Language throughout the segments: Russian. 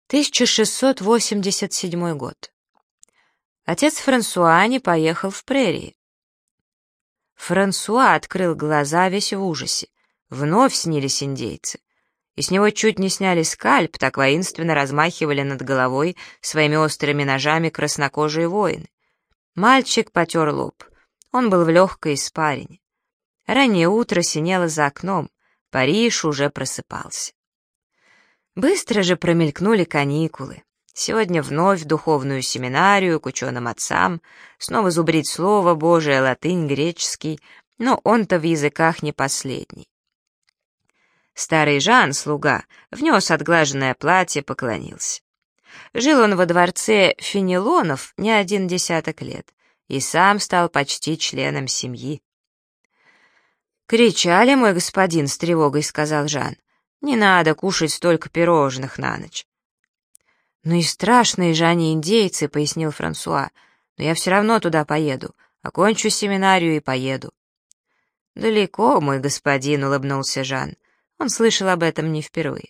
1687 год. Отец Франсуа не поехал в прерии. Франсуа открыл глаза весь в ужасе. Вновь снились индейцы. И с него чуть не сняли скальп, так воинственно размахивали над головой своими острыми ножами краснокожие воины. Мальчик потер лоб. Он был в легкой испарине. Раннее утро синело за окном. Париж уже просыпался. Быстро же промелькнули каникулы. Сегодня вновь в духовную семинарию, к ученым отцам, снова зубрить слово Божие, латынь, греческий, но он-то в языках не последний. Старый Жан, слуга, внес отглаженное платье, поклонился. Жил он во дворце Фенелонов не 10 лет и сам стал почти членом семьи. «Кричали, мой господин, с тревогой», — сказал Жан. «Не надо кушать столько пирожных на ночь». «Ну и страшные же они индейцы», — пояснил Франсуа. «Но я все равно туда поеду. Окончу семинарию и поеду». «Далеко, мой господин», — улыбнулся Жан. Он слышал об этом не впервые.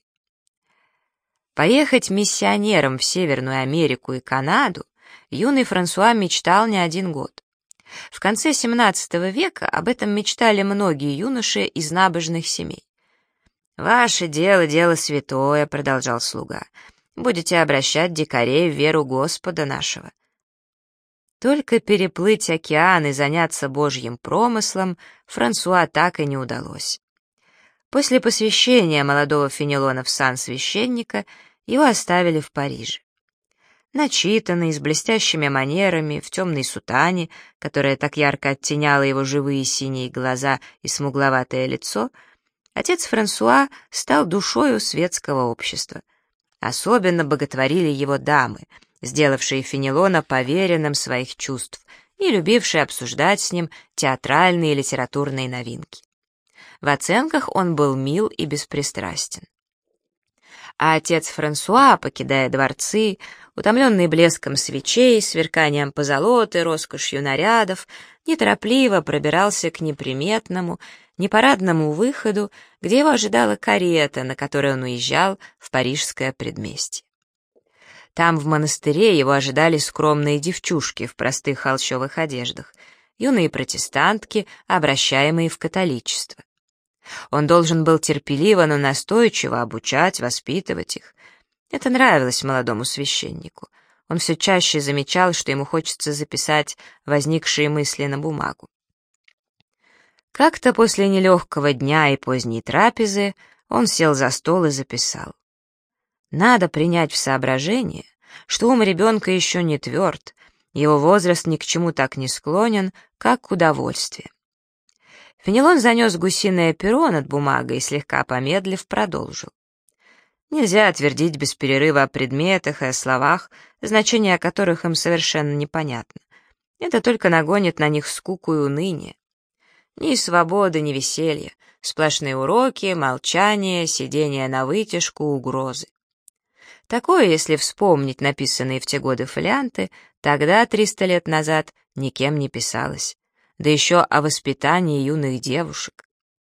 Поехать миссионером в Северную Америку и Канаду юный Франсуа мечтал не один год. В конце XVII века об этом мечтали многие юноши из набожных семей. «Ваше дело — дело святое», — продолжал слуга. «Будете обращать дикарей в веру Господа нашего». Только переплыть океан и заняться Божьим промыслом Франсуа так и не удалось. После посвящения молодого Фенелона в сан священника его оставили в Париже. Начитанный, с блестящими манерами, в темной сутане, которая так ярко оттеняла его живые синие глаза и смугловатое лицо, отец Франсуа стал душою светского общества. Особенно боготворили его дамы, сделавшие Фенелона поверенным своих чувств и любившие обсуждать с ним театральные и литературные новинки. В оценках он был мил и беспристрастен. А отец Франсуа, покидая дворцы, утомленный блеском свечей, сверканием позолоты, роскошью нарядов, неторопливо пробирался к неприметному, непарадному выходу, где его ожидала карета, на которой он уезжал в парижское предместье. Там, в монастыре, его ожидали скромные девчушки в простых холщовых одеждах, юные протестантки, обращаемые в католичество. Он должен был терпеливо, но настойчиво обучать, воспитывать их. Это нравилось молодому священнику. Он все чаще замечал, что ему хочется записать возникшие мысли на бумагу. Как-то после нелегкого дня и поздней трапезы он сел за стол и записал. Надо принять в соображение, что ум ребенка еще не тверд, его возраст ни к чему так не склонен, как к удовольствию. Фенелон занес гусиное перо над бумагой и, слегка помедлив, продолжил. Нельзя твердить без перерыва о предметах и о словах, значение которых им совершенно непонятно. Это только нагонит на них скуку и уныние. Ни свободы, ни веселья, сплошные уроки, молчание, сидение на вытяжку, угрозы. Такое, если вспомнить написанные в те годы фолианты, тогда, 300 лет назад, никем не писалось. Да еще о воспитании юных девушек.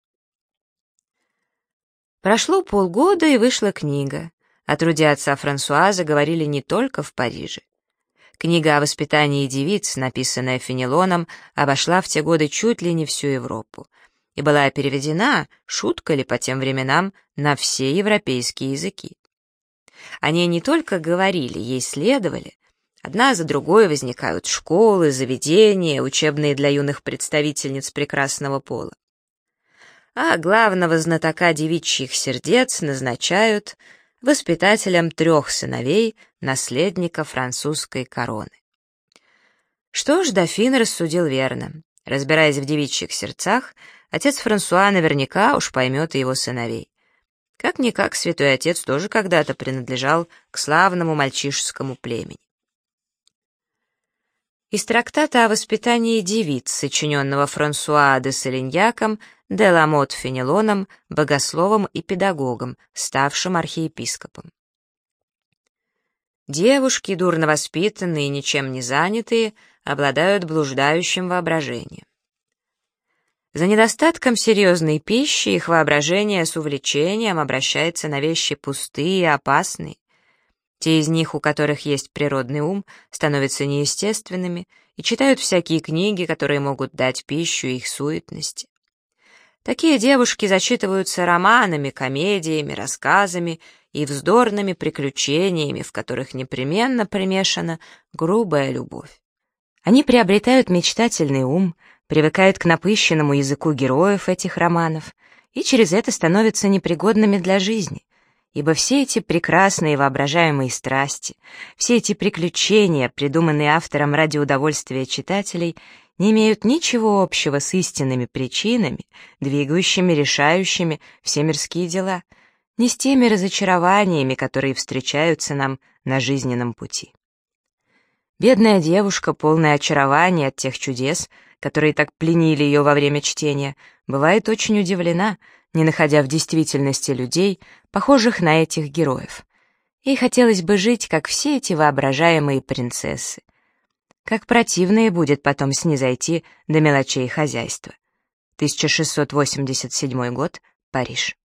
Прошло полгода, и вышла книга. О труде отца Франсуа заговорили не только в Париже. Книга о воспитании девиц, написанная Фенелоном, обошла в те годы чуть ли не всю Европу и была переведена, шутка ли по тем временам, на все европейские языки. О ней не только говорили, ей следовали. Одна за другой возникают школы, заведения, учебные для юных представительниц прекрасного пола. А главного знатока девичьих сердец назначают воспитателем 3 сыновей, наследника французской короны. Что ж, дофин рассудил верно. Разбираясь в девичьих сердцах, отец Франсуа наверняка уж поймет и его сыновей. Как-никак святой отец тоже когда-то принадлежал к славному мальчишескому племени. Из трактата о воспитании девиц, сочиненного Франсуа де Салиньяком, де Ламот Фенелоном, богословом и педагогом, ставшим архиепископом. Девушки, дурно воспитанные и ничем не занятые, обладают блуждающим воображением. За недостатком серьезной пищи их воображение с увлечением обращается на вещи пустые и опасные. Те из них, у которых есть природный ум, становятся неестественными и читают всякие книги, которые могут дать пищу их суетности. Такие девушки зачитываются романами, комедиями, рассказами и вздорными приключениями, в которых непременно примешана грубая любовь. Они приобретают мечтательный ум, привыкают к напыщенному языку героев этих романов и через это становятся непригодными для жизни, ибо все эти прекрасные воображаемые страсти, все эти приключения, придуманные автором ради удовольствия читателей, не имеют ничего общего с истинными причинами, двигающими, решающими все мирские дела, не с теми разочарованиями, которые встречаются нам на жизненном пути. Бедная девушка, полная очарования от тех чудес, которые так пленили ее во время чтения, бывает очень удивлена, не находя в действительности людей, похожих на этих героев. Ей хотелось бы жить, как все эти воображаемые принцессы. Как противно ей будет потом снизойти до мелочей хозяйства. 1687 год, Париж.